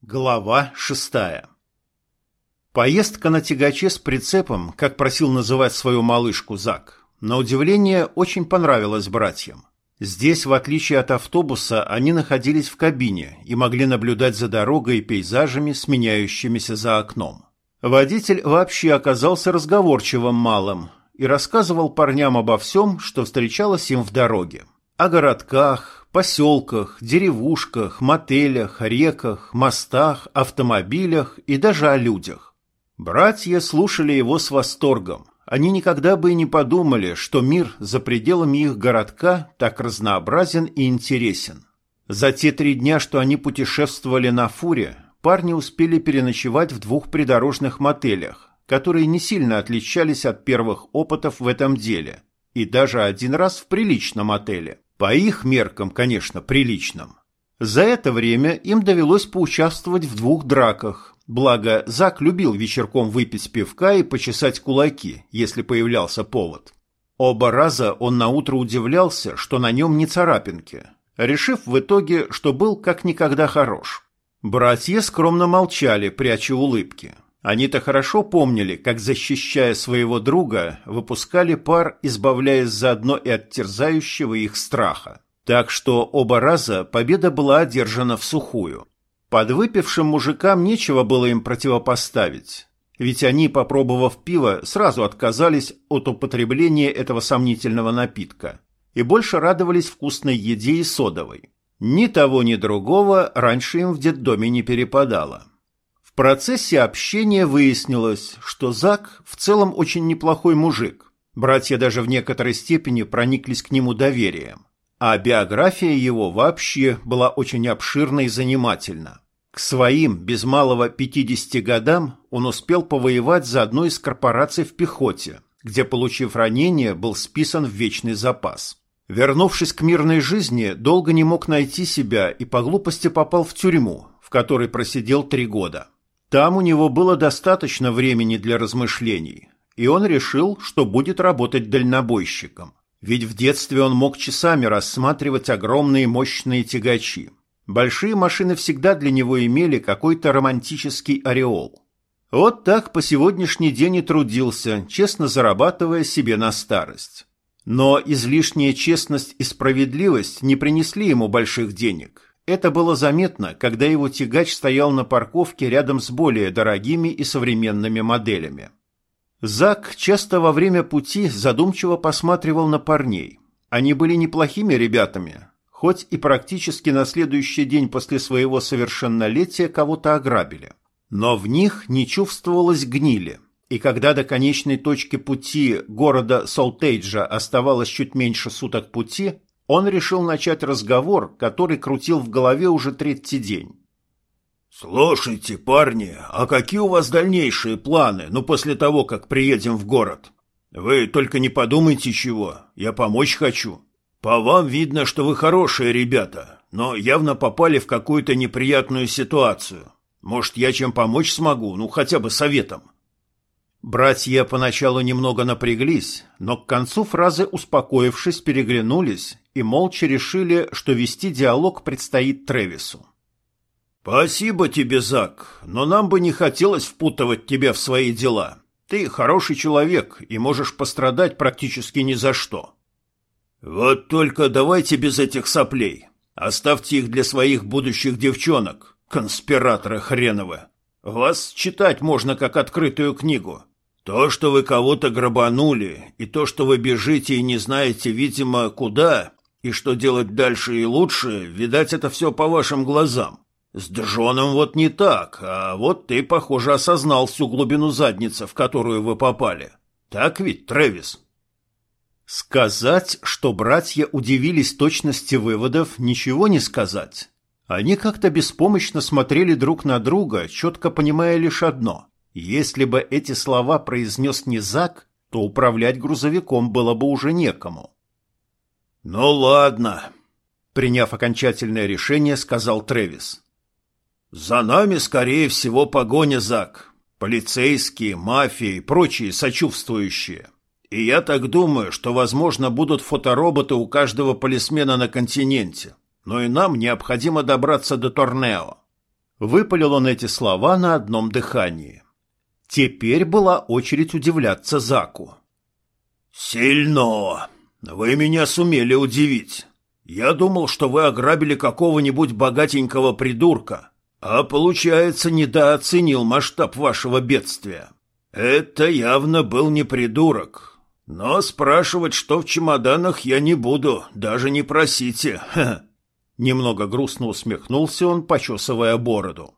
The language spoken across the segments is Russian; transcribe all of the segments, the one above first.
Глава 6. Поездка на тягаче с прицепом, как просил называть свою малышку Зак, на удивление очень понравилась братьям. Здесь, в отличие от автобуса, они находились в кабине и могли наблюдать за дорогой и пейзажами, сменяющимися за окном. Водитель вообще оказался разговорчивым малым и рассказывал парням обо всем, что встречалось им в дороге. О городках, поселках, деревушках, мотелях, реках, мостах, автомобилях и даже о людях. Братья слушали его с восторгом. Они никогда бы и не подумали, что мир за пределами их городка так разнообразен и интересен. За те 3 дня, что они путешествовали на фуре, парни успели переночевать в 2 придорожных мотелях, которые не сильно отличались от первых опытов в этом деле, и даже 1 раз в приличном отеле. По их меркам, конечно, приличным. За это время им довелось поучаствовать в 2 драках, благо Зак любил вечерком выпить пивка и почесать кулаки, если появлялся повод. Оба раза он наутро удивлялся, что на нем не царапинки, решив в итоге, что был как никогда хорош. Братья скромно молчали, пряча улыбки. Они-то хорошо помнили, как, защищая своего друга, выпускали пар, избавляясь заодно и от терзающего их страха. Так что оба раза победа была одержана всухую. Подвыпившим мужикам нечего было им противопоставить, ведь они, попробовав пиво, сразу отказались от употребления этого сомнительного напитка и больше радовались вкусной еде и содовой. Ни того, ни другого раньше им в детдоме не перепадало. В процессе общения выяснилось, что Зак в целом очень неплохой мужик. Братья даже в некоторой степени прониклись к нему доверием. А биография его вообще была очень обширна и занимательна. К своим без малого 50 годам он успел повоевать за одну из корпораций в пехоте, где, получив ранение, был списан в вечный запас. Вернувшись к мирной жизни, долго не мог найти себя и по глупости попал в тюрьму, в которой просидел 3 года. Там у него было достаточно времени для размышлений, и он решил, что будет работать дальнобойщиком. Ведь в детстве он мог часами рассматривать огромные мощные тягачи. Большие машины всегда для него имели какой-то романтический ореол. Вот так по сегодняшний день и трудился, честно зарабатывая себе на старость. Но излишняя честность и справедливость не принесли ему больших денег. Это было заметно, когда его тягач стоял на парковке рядом с более дорогими и современными моделями. Зак часто во время пути задумчиво посматривал на парней. Они были неплохими ребятами, хоть и практически на следующий день после своего совершеннолетия кого-то ограбили. Но в них не чувствовалось гнили, и когда до конечной точки пути города Солтейджа оставалось чуть меньше суток пути, он решил начать разговор, который крутил в голове уже 3-й день. «Слушайте, парни, а какие у вас дальнейшие планы, после того, как приедем в город? Вы только не подумайте чего, я помочь хочу. По вам видно, что вы хорошие ребята, но явно попали в какую-то неприятную ситуацию. Может, я чем помочь смогу, хотя бы советом?» Братья поначалу немного напряглись, но к концу фразы, успокоившись, переглянулись и молча решили, что вести диалог предстоит Трэвису. «Спасибо тебе, Зак, но нам бы не хотелось впутывать тебя в свои дела. Ты хороший человек и можешь пострадать практически ни за что. Вот только давайте без этих соплей. Оставьте их для своих будущих девчонок, конспираторы хреновы. Вас читать можно как открытую книгу. То, что вы кого-то грабанули, и то, что вы бежите и не знаете, видимо, куда, и что делать дальше и лучше, видать, это все по вашим глазам. С Джоном вот не так, а вот ты, похоже, осознал всю глубину задницы, в которую вы попали. Так ведь, Трэвис?» Сказать, что братья удивились точности выводов, ничего не сказать. Они как-то беспомощно смотрели друг на друга, четко понимая лишь одно. Если бы эти слова произнес не Зак, то управлять грузовиком было бы уже некому. «Ну ладно», — приняв окончательное решение, сказал Трэвис. «За нами, скорее всего, погоня, Зак. Полицейские, мафия и прочие сочувствующие. И я так думаю, что, возможно, будут фотороботы у каждого полисмена на континенте. Но и нам необходимо добраться до Торнео». Выпалил он эти слова на одном дыхании. Теперь была очередь удивляться Заку. «Сильно! Вы меня сумели удивить. Я думал, что вы ограбили какого-нибудь богатенького придурка, а получается, недооценил масштаб вашего бедствия. Это явно был не придурок. Но спрашивать, что в чемоданах, я не буду, даже не просите. Ха-ха». Немного грустно усмехнулся он, почесывая бороду.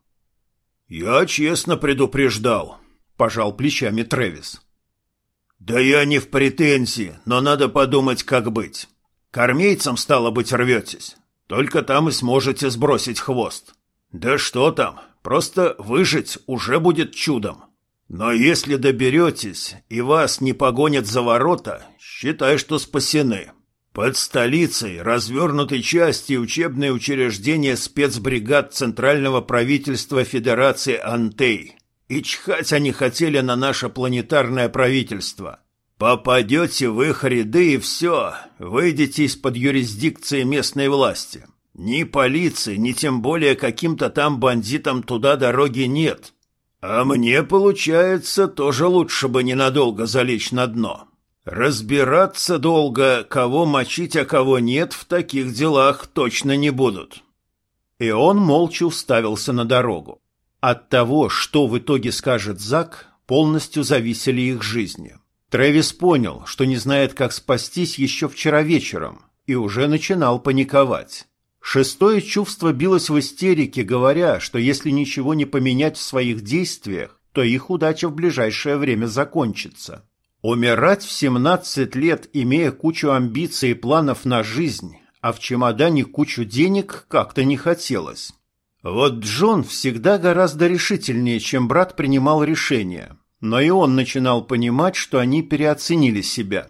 «Я честно предупреждал», — пожал плечами Трэвис. «Да я не в претензии, но надо подумать, как быть. К армейцам, стало быть, рветесь. Только там и сможете сбросить хвост. Да что там, просто выжить уже будет чудом. Но если доберетесь и вас не погонят за ворота, считай, что спасены. Под столицей развернутой части учебные учреждения спецбригад Центрального правительства Федерации Антей. И чхать они хотели на наше планетарное правительство. Попадете в их ряды и все, выйдете из-под юрисдикции местной власти. Ни полиции, ни тем более каким-то там бандитам туда дороги нет. А мне, получается, тоже лучше бы ненадолго залечь на дно. Разбираться долго, кого мочить, а кого нет, в таких делах точно не будут». И он молча уставился на дорогу. От того, что в итоге скажет Зак, полностью зависели их жизни. Трэвис понял, что не знает, как спастись еще вчера вечером, и уже начинал паниковать. Шестое чувство билось в истерике, говоря, что если ничего не поменять в своих действиях, то их удача в ближайшее время закончится. Умирать в 17 лет, имея кучу амбиций и планов на жизнь, а в чемодане кучу денег, как-то не хотелось. Вот Джон всегда гораздо решительнее, чем брат, принимал решения, но и он начинал понимать, что они переоценили себя.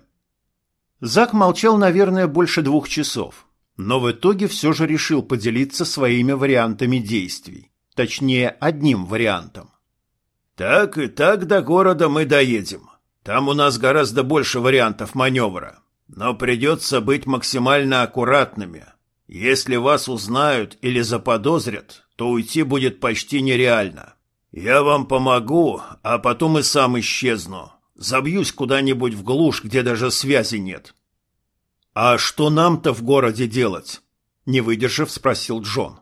Зак молчал, наверное, больше 2 часов, но в итоге все же решил поделиться своими вариантами действий, точнее, одним вариантом. «Так и так до города мы доедем. Там у нас гораздо больше вариантов маневра, но придется быть максимально аккуратными. Если вас узнают или заподозрят, то уйти будет почти нереально. Я вам помогу, а потом и сам исчезну. Забьюсь куда-нибудь в глушь, где даже связи нет». «А что нам-то в городе делать?» — не выдержав, спросил Джон.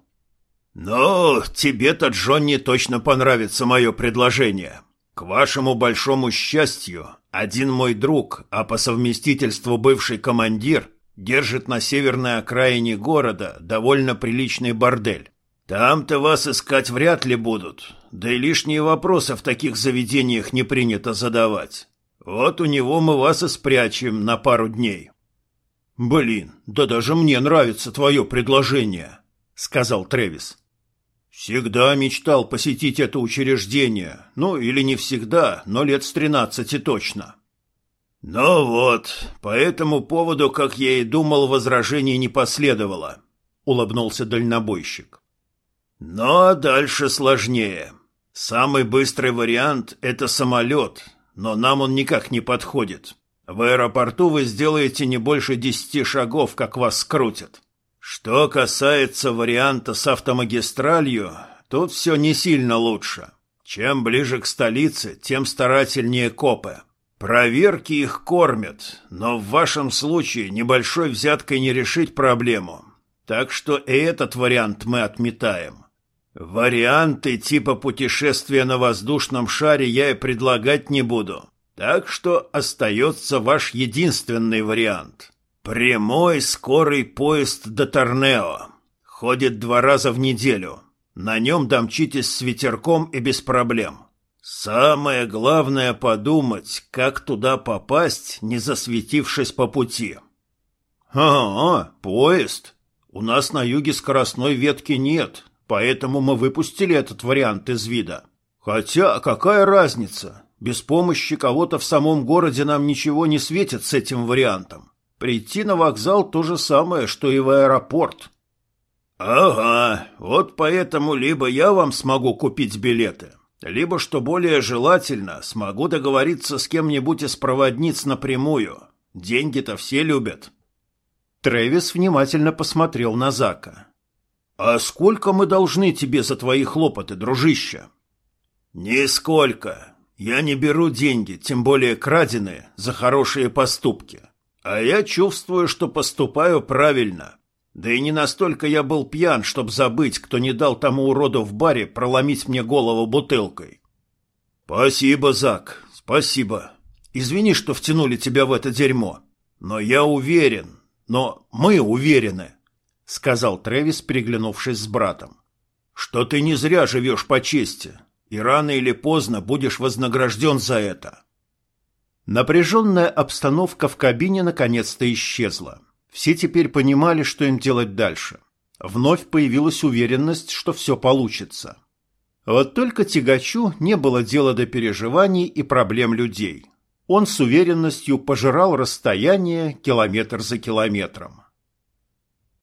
«Ну, тебе-то, Джонни, точно понравится мое предложение. К вашему большому счастью, один мой друг, а по совместительству бывший командир, держит на северной окраине города довольно приличный бордель. Там-то вас искать вряд ли будут, да и лишние вопросы в таких заведениях не принято задавать. Вот у него мы вас и спрячем на пару дней». «Блин, да даже мне нравится твое предложение», — сказал Трэвис. «Всегда мечтал посетить это учреждение. Ну, или не всегда, но лет с 13 точно». «Ну вот, по этому поводу, как я и думал, возражений не последовало», — улыбнулся дальнобойщик. «Ну, а дальше сложнее. Самый быстрый вариант — это самолет, но нам он никак не подходит. В аэропорту вы сделаете не больше 10 шагов, как вас скрутят. Что касается варианта с автомагистралью, тут все не сильно лучше. Чем ближе к столице, тем старательнее копы. Проверки их кормят, но в вашем случае небольшой взяткой не решить проблему. Так что и этот вариант мы отметаем. Варианты типа путешествия на воздушном шаре я и предлагать не буду. Так что остается ваш единственный вариант. Прямой скорый поезд до Торнео. Ходит 2 раза в неделю. На нем домчитесь с ветерком и без проблем. Самое главное подумать, как туда попасть, не засветившись по пути. Поезд. У нас на юге скоростной ветки нет, поэтому мы выпустили этот вариант из вида. Хотя какая разница? Без помощи кого-то в самом городе нам ничего не светит с этим вариантом. Прийти на вокзал то же самое, что и в аэропорт. Ага, вот поэтому либо я вам смогу купить билеты, либо, что более желательно, смогу договориться с кем-нибудь из проводниц напрямую. Деньги-то все любят. Трэвис внимательно посмотрел на Зака. «А сколько мы должны тебе за твои хлопоты, дружище?» «Нисколько. Я не беру деньги, тем более краденые, за хорошие поступки. А я чувствую, что поступаю правильно. Да и не настолько я был пьян, чтоб забыть, кто не дал тому уроду в баре проломить мне голову бутылкой». «Спасибо, Зак, спасибо. Извини, что втянули тебя в это дерьмо. Но я уверен, но мы уверены», — сказал Трэвис, переглянувшись с братом, «что ты не зря живешь по чести, и рано или поздно будешь вознагражден за это». Напряженная обстановка в кабине наконец-то исчезла. Все теперь понимали, что им делать дальше. Вновь появилась уверенность, что все получится. Вот только тягачу не было дела до переживаний и проблем людей. Он с уверенностью пожирал расстояние километр за километром.